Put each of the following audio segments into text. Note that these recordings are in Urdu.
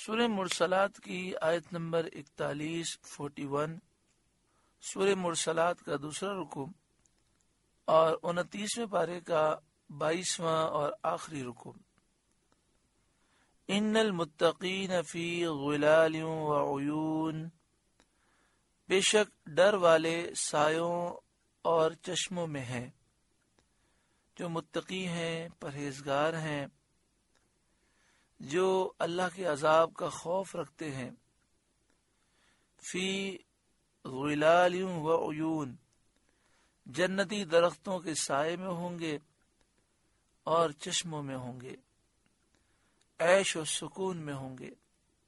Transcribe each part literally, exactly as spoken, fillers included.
سورہ مرسلات کی آیت نمبر اکتالیس فورٹی ون، سورہ مرسلات کا دوسرا رکوع اور انتیسویں پارے کا بائیسواں اور آخری رکوع۔ ان المتقین فی غلال وعیون، بے شک ڈر والے سایوں اور چشموں میں ہیں، جو متقی ہیں، پرہیزگار ہیں، جو اللہ کے عذاب کا خوف رکھتے ہیں۔ فی غلال وعیون، جنتی درختوں کے سائے میں ہوں گے اور چشموں میں ہوں گے، عیش و سکون میں ہوں گے۔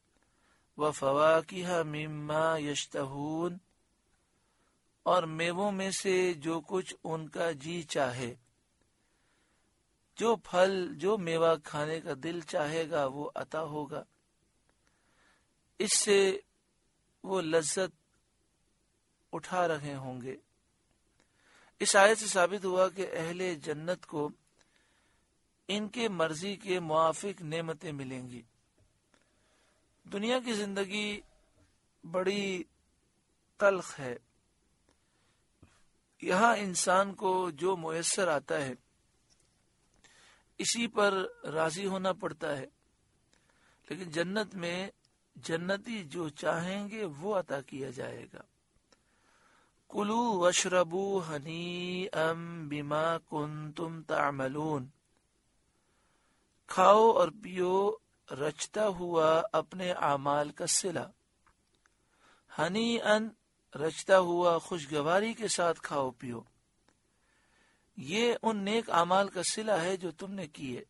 وفواکہ مما یشتہون، اور میووں میں سے جو کچھ ان کا جی چاہے، جو پھل جو میوہ کھانے کا دل چاہے گا وہ عطا ہوگا، اس سے وہ لذت اٹھا رہے ہوں گے۔ اس آیت سے ثابت ہوا کہ اہل جنت کو ان کے مرضی کے موافق نعمتیں ملیں گی۔ دنیا کی زندگی بڑی تلخ ہے، یہاں انسان کو جو میسر آتا ہے اسی پر راضی ہونا پڑتا ہے، لیکن جنت میں جنتی جو چاہیں گے وہ عطا کیا جائے گا۔ کلوا واشربوا ہنیئا بما کنتم تعملون، کھاؤ اور پیو رچتا ہوا اپنے اعمال کا صلہ۔ ہنیئا، رچتا ہوا خوشگواری کے ساتھ کھاؤ پیو، یہ ان نیک اعمال کا صلہ ہے جو تم نے کیے،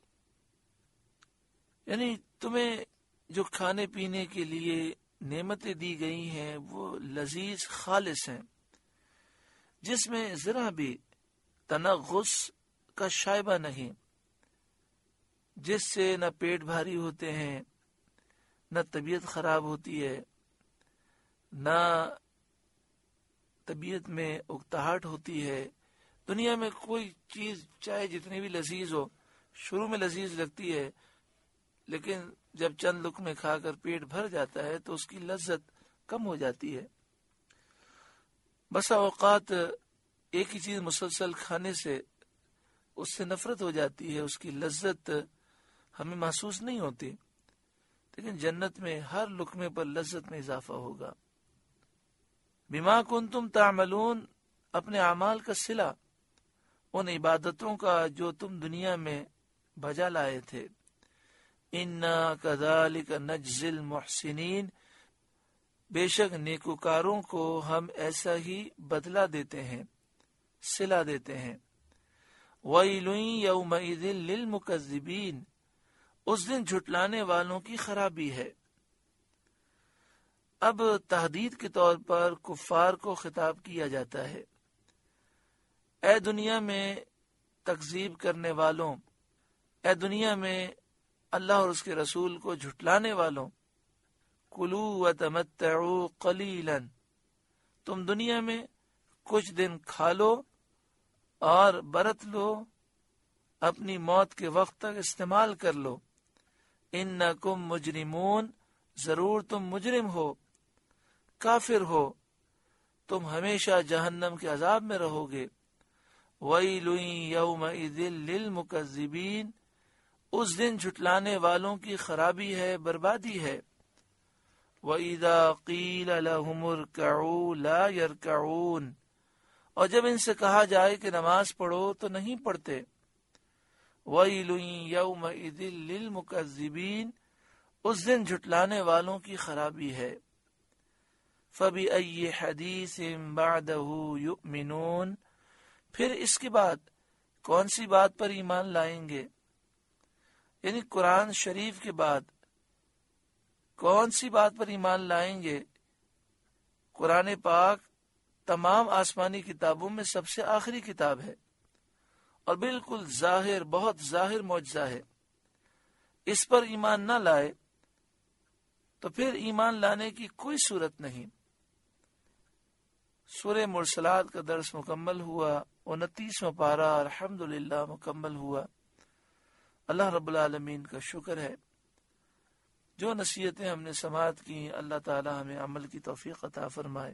یعنی تمہیں جو کھانے پینے کے لیے نعمتیں دی گئی ہیں وہ لذیذ خالص ہیں، جس میں ذرا بھی تنغص کا شائبہ نہیں، جس سے نہ پیٹ بھاری ہوتے ہیں، نہ طبیعت خراب ہوتی ہے، نہ طبیعت میں اکتاہٹ ہوتی ہے۔ دنیا میں کوئی چیز چاہے جتنی بھی لذیذ ہو، شروع میں لذیذ لگتی ہے، لیکن جب چند لقمے کھا کر پیٹ بھر جاتا ہے تو اس کی لذت کم ہو جاتی ہے۔ بسا اوقات ایک ہی چیز مسلسل کھانے سے اس سے نفرت ہو جاتی ہے، اس کی لذت ہمیں محسوس نہیں ہوتی، لیکن جنت میں ہر لقمے پر لذت میں اضافہ ہوگا۔ بما کنتم تعملون، اپنے اعمال کا صلہ، ان عبادتوں کا جو تم دنیا میں بجا لائے تھے۔ انا کذالک نجزی المحسنین، بے شک نیکوکاروں کو ہم ایسا ہی بدلہ دیتے ہیں، صلہ دیتے ہیں۔ ویل یومئذ للمکذبین، اس دن جھٹلانے والوں کی خرابی ہے۔ اب تحدید کے طور پر کفار کو خطاب کیا جاتا ہے، اے دنیا میں تکذیب کرنے والوں، اے دنیا میں اللہ اور اس کے رسول کو جھٹلانے والوں، کلوا وتمتعوا قلیلا، تم دنیا میں کچھ دن کھا لو اور برت لو، اپنی موت کے وقت تک استعمال کر لو۔ انکم مجرمون، ضرور تم مجرم ہو، کافر ہو، تم ہمیشہ جہنم کے عذاب میں رہو گے۔ ویل یومئذ للمکذبین، اس دن جھٹلانے والوں کی خرابی ہے، بربادی ہے۔ وَإِذَا قِيلَ لَهُمُ ارْكَعُوا لَا يَرْكَعُونَ، اور جب ان سے کہا جائے کہ نماز پڑھو تو نہیں پڑھتے۔ وَيْلٌ يَوْمَئِذٍ لِّلْمُكَذِّبِينَ، اس دن جھٹلانے والوں کی خرابی ہے۔ فَبِأَيِّ حَدِيثٍ بَعْدَهُ يُؤْمِنُونَ، پھر اس کے بعد کون سی بات پر ایمان لائیں گے؟ یعنی قرآن شریف کے بعد کون سی بات پر ایمان لائیں گے؟ قرآن پاک تمام آسمانی کتابوں میں سب سے آخری کتاب ہے اور بالکل ظاہر، بہت ظاہر معجزہ ہے۔ اس پر ایمان نہ لائے تو پھر ایمان لانے کی کوئی صورت نہیں۔ سورہ مرسلات کا درس مکمل ہوا، انتیسواں پارہ الحمدللہ مکمل ہوا۔ اللہ رب العالمین کا شکر ہے جو نصیحتیں ہم نے سماعت کی اللہ تعالی ہمیں عمل کی توفیق عطا فرمائے.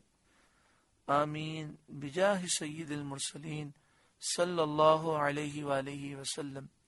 آمین بجاہ سید المرسلین صلی اللہ علیہ وآلہ وسلم.